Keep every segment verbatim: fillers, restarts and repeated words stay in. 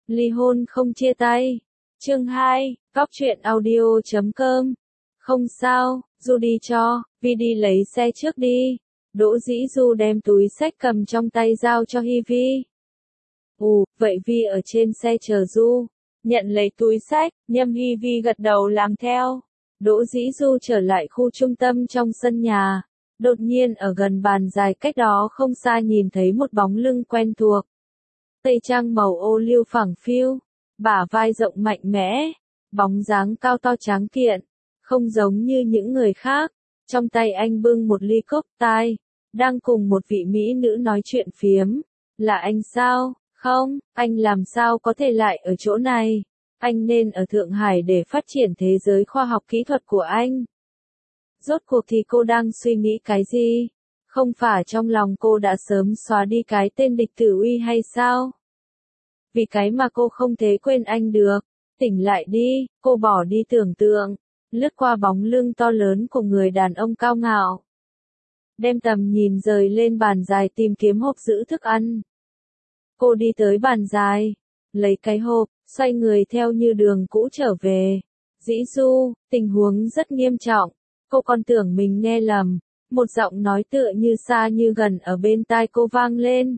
Ly hôn không chia tay. Chương hai, góc truyện audio chấm com. Không sao, Du đi cho, Vi đi lấy xe trước đi. Đỗ Dĩ Du đem túi xách cầm trong tay giao cho Hi Vi. Ù, vậy Vi ở trên xe chờ Du. Nhận lấy túi xách, Nhâm Hi Vi gật đầu làm theo. Đỗ Dĩ Du trở lại khu trung tâm trong sân nhà. Đột nhiên ở gần bàn dài cách đó không xa nhìn thấy một bóng lưng quen thuộc. Tây trang màu ô liu phẳng phiu, bả vai rộng mạnh mẽ, bóng dáng cao to tráng kiện, không giống như những người khác. Trong tay anh bưng một ly cốc tai, đang cùng một vị mỹ nữ nói chuyện phiếm. Là anh sao? Không, anh làm sao có thể lại ở chỗ này? Anh nên ở Thượng Hải để phát triển thế giới khoa học kỹ thuật của anh. Rốt cuộc thì cô đang suy nghĩ cái gì? Không phải trong lòng cô đã sớm xóa đi cái tên Địch Tử Uy hay sao? Vì cái mà cô không thể quên anh được. Tỉnh lại đi, cô bỏ đi tưởng tượng, lướt qua bóng lưng to lớn của người đàn ông cao ngạo. Đem tầm nhìn rời lên bàn dài tìm kiếm hộp giữ thức ăn. Cô đi tới bàn dài, lấy cái hộp, xoay người theo như đường cũ trở về. Dĩ Du, tình huống rất nghiêm trọng. Cô còn tưởng mình nghe lầm. Một giọng nói tựa như xa như gần ở bên tai cô vang lên.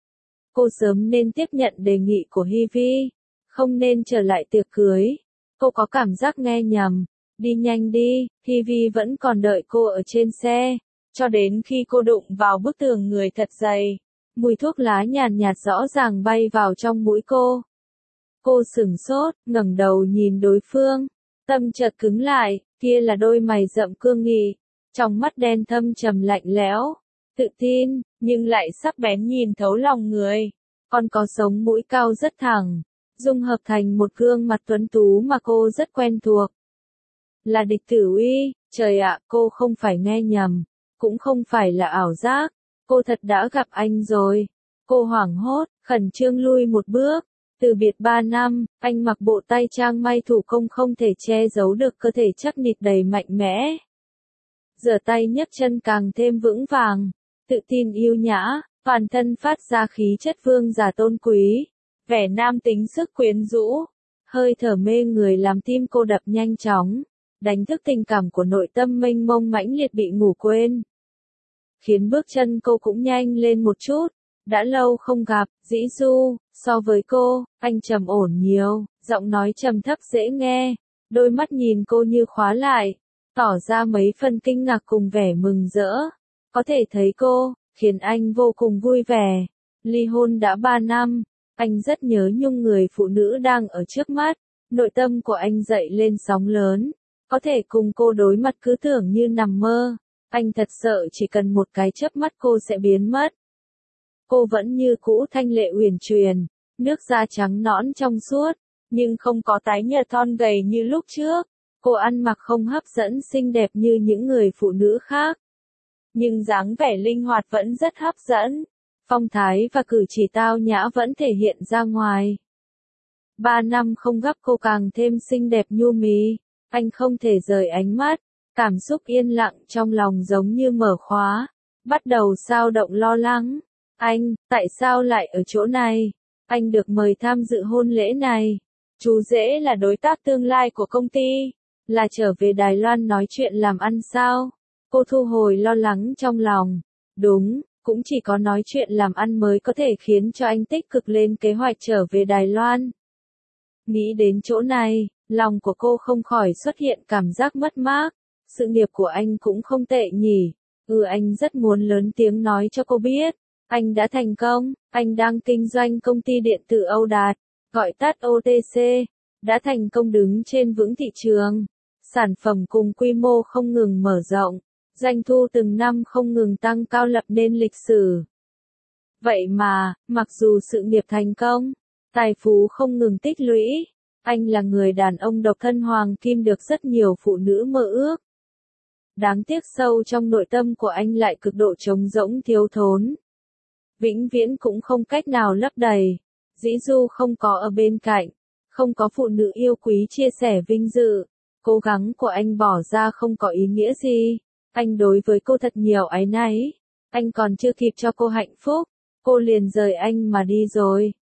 Cô sớm nên tiếp nhận đề nghị của Hi Vi, không nên trở lại tiệc cưới. Cô có cảm giác nghe nhầm. Đi nhanh đi, Hi Vi vẫn còn đợi cô ở trên xe, cho đến khi cô đụng vào bức tường người thật dày. Mùi thuốc lá nhàn nhạt rõ ràng bay vào trong mũi cô. Cô sửng sốt, ngẩng đầu nhìn đối phương, tâm chợt cứng lại, kia là đôi mày rậm cương nghị, trong mắt đen thâm trầm lạnh lẽo, tự tin, nhưng lại sắc bén nhìn thấu lòng người, còn có sống mũi cao rất thẳng, dung hợp thành một gương mặt tuấn tú mà cô rất quen thuộc. Là Địch Tử Uy, trời ạ, cô không phải nghe nhầm, cũng không phải là ảo giác, cô thật đã gặp anh rồi. Cô hoảng hốt, khẩn trương lui một bước. Từ biệt ba năm, anh mặc bộ tay trang may thủ công không thể che giấu được cơ thể chắc nịch đầy mạnh mẽ. Giở tay nhấc chân càng thêm vững vàng, tự tin yêu nhã, toàn thân phát ra khí chất vương giả tôn quý, vẻ nam tính sức quyến rũ, hơi thở mê người làm tim cô đập nhanh chóng, đánh thức tình cảm của nội tâm mênh mông mãnh liệt bị ngủ quên. Khiến bước chân cô cũng nhanh lên một chút. Đã lâu không gặp, Dĩ Du, so với cô, anh trầm ổn nhiều, giọng nói trầm thấp dễ nghe, đôi mắt nhìn cô như khóa lại, tỏ ra mấy phần kinh ngạc cùng vẻ mừng rỡ. Có thể thấy cô, khiến anh vô cùng vui vẻ. Ly hôn đã ba năm, anh rất nhớ nhung người phụ nữ đang ở trước mắt, nội tâm của anh dậy lên sóng lớn, có thể cùng cô đối mặt cứ tưởng như nằm mơ, anh thật sợ chỉ cần một cái chớp mắt cô sẽ biến mất. Cô vẫn như cũ thanh lệ uyển chuyển, nước da trắng nõn trong suốt, nhưng không có tái nhợt thon gầy như lúc trước. Cô ăn mặc không hấp dẫn xinh đẹp như những người phụ nữ khác. Nhưng dáng vẻ linh hoạt vẫn rất hấp dẫn. Phong thái và cử chỉ tao nhã vẫn thể hiện ra ngoài. Ba năm không gặp cô càng thêm xinh đẹp nhu mì. Anh không thể rời ánh mắt. Cảm xúc yên lặng trong lòng giống như mở khóa. Bắt đầu xao động lo lắng. Anh, tại sao lại ở chỗ này? Anh được mời tham dự hôn lễ này. Chú rể là đối tác tương lai của công ty. Là trở về Đài Loan nói chuyện làm ăn sao? Cô thu hồi lo lắng trong lòng. Đúng, cũng chỉ có nói chuyện làm ăn mới có thể khiến cho anh tích cực lên kế hoạch trở về Đài Loan. Nghĩ đến chỗ này, lòng của cô không khỏi xuất hiện cảm giác mất mát. Sự nghiệp của anh cũng không tệ nhỉ. Ừ, anh rất muốn lớn tiếng nói cho cô biết. Anh đã thành công, anh đang kinh doanh công ty điện tử Âu Đạt, gọi tắt o tê xê, đã thành công đứng trên vững thị trường. Sản phẩm cùng quy mô không ngừng mở rộng, doanh thu từng năm không ngừng tăng cao lập nên lịch sử. Vậy mà, mặc dù sự nghiệp thành công, tài phú không ngừng tích lũy, anh là người đàn ông độc thân hoàng kim được rất nhiều phụ nữ mơ ước. Đáng tiếc sâu trong nội tâm của anh lại cực độ trống rỗng thiếu thốn. Vĩnh viễn cũng không cách nào lấp đầy. Dĩ Du không có ở bên cạnh, không có phụ nữ yêu quý chia sẻ vinh dự. Cố gắng của anh bỏ ra không có ý nghĩa gì. Anh đối với cô thật nhiều áy náy. Anh còn chưa kịp cho cô hạnh phúc, cô liền rời anh mà đi rồi.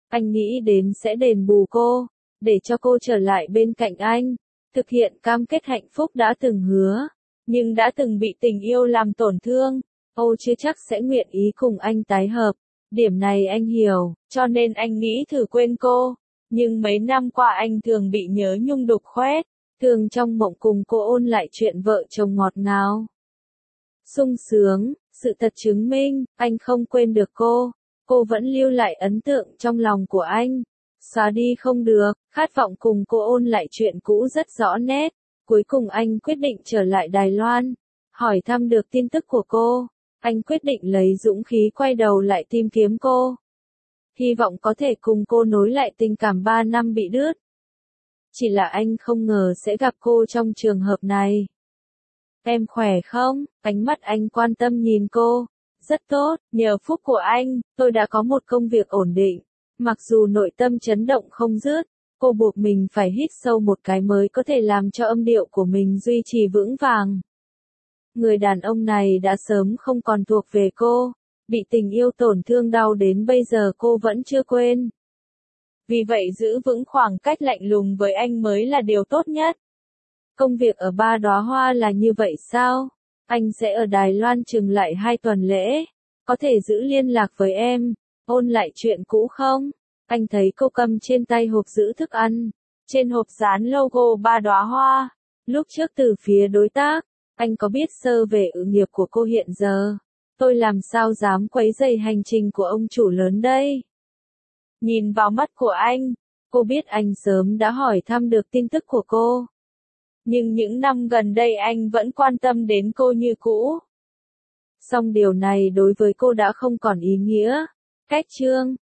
Anh nghĩ đến sẽ đền bù cô, để cho cô trở lại bên cạnh anh, thực hiện cam kết hạnh phúc đã từng hứa, nhưng đã từng bị tình yêu làm tổn thương. Âu chưa chắc sẽ nguyện ý cùng anh tái hợp. Điểm này anh hiểu, cho nên anh nghĩ thử quên cô. Nhưng mấy năm qua anh thường bị nhớ nhung đục khoét, thường trong mộng cùng cô ôn lại chuyện vợ chồng ngọt ngào, sung sướng. Sự thật chứng minh, anh không quên được cô. Cô vẫn lưu lại ấn tượng trong lòng của anh. Xóa đi không được, khát vọng cùng cô ôn lại chuyện cũ rất rõ nét. Cuối cùng anh quyết định trở lại Đài Loan, hỏi thăm được tin tức của cô. Anh quyết định lấy dũng khí quay đầu lại tìm kiếm cô. Hy vọng có thể cùng cô nối lại tình cảm ba năm bị đứt. Chỉ là anh không ngờ sẽ gặp cô trong trường hợp này. Em khỏe không? Ánh mắt anh quan tâm nhìn cô. Rất tốt, nhờ phúc của anh, tôi đã có một công việc ổn định. Mặc dù nội tâm chấn động không dứt, cô buộc mình phải hít sâu một cái mới có thể làm cho âm điệu của mình duy trì vững vàng. Người đàn ông này đã sớm không còn thuộc về cô, bị tình yêu tổn thương đau đến bây giờ cô vẫn chưa quên. Vì vậy giữ vững khoảng cách lạnh lùng với anh mới là điều tốt nhất. Công việc ở Ba Đóa Hoa là như vậy sao? Anh sẽ ở Đài Loan chừng lại hai tuần lễ. Có thể giữ liên lạc với em, ôn lại chuyện cũ không? Anh thấy cô cầm trên tay hộp giữ thức ăn. Trên hộp dán logo Ba Đóa Hoa. Lúc trước từ phía đối tác, anh có biết sơ về sự nghiệp của cô hiện giờ. Tôi làm sao dám quấy rầy hành trình của ông chủ lớn đây? Nhìn vào mắt của anh, cô biết anh sớm đã hỏi thăm được tin tức của cô. Nhưng những năm gần đây anh vẫn quan tâm đến cô như cũ. Song điều này đối với cô đã không còn ý nghĩa. Cách chương